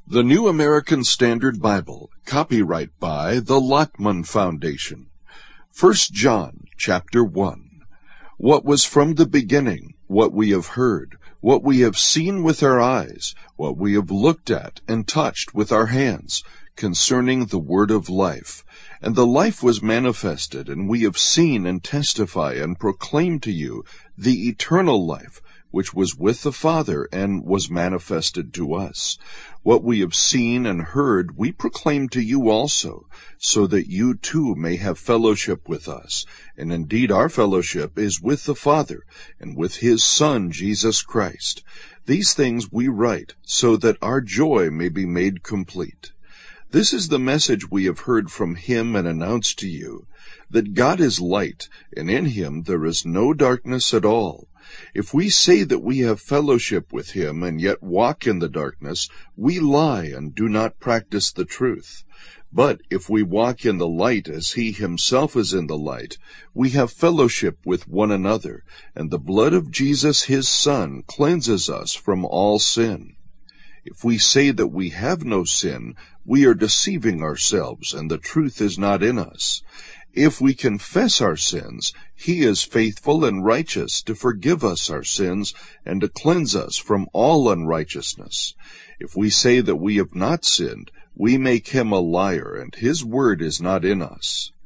The New American Standard Bible, copyright by the Lockman Foundation. 1 John, chapter 1. What was from the beginning, what we have heard, what we have seen with our eyes, what we have looked at and touched with our hands, concerning the word of life. And the life was manifested, and we have seen and testify and proclaim to you the eternal life, which was with the Father and was manifested to us. What we have seen and heard we proclaim to you also, so that you too may have fellowship with us. And indeed our fellowship is with the Father and with his Son Jesus Christ. These things we write, so that our joy may be made complete. This is the message we have heard from him and announced to you, that God is light, and in him there is no darkness at all. If we say that we have fellowship with him and yet walk in the darkness, we lie and do not practice the truth. But if we walk in the light as he himself is in the light, we have fellowship with one another, and the blood of Jesus his Son cleanses us from all sin. If we say that we have no sin, we are deceiving ourselves, and the truth is not in us. If we confess our sins, he is faithful and righteous to forgive us our sins and to cleanse us from all unrighteousness. If we say that we have not sinned, we make him a liar, and his word is not in us.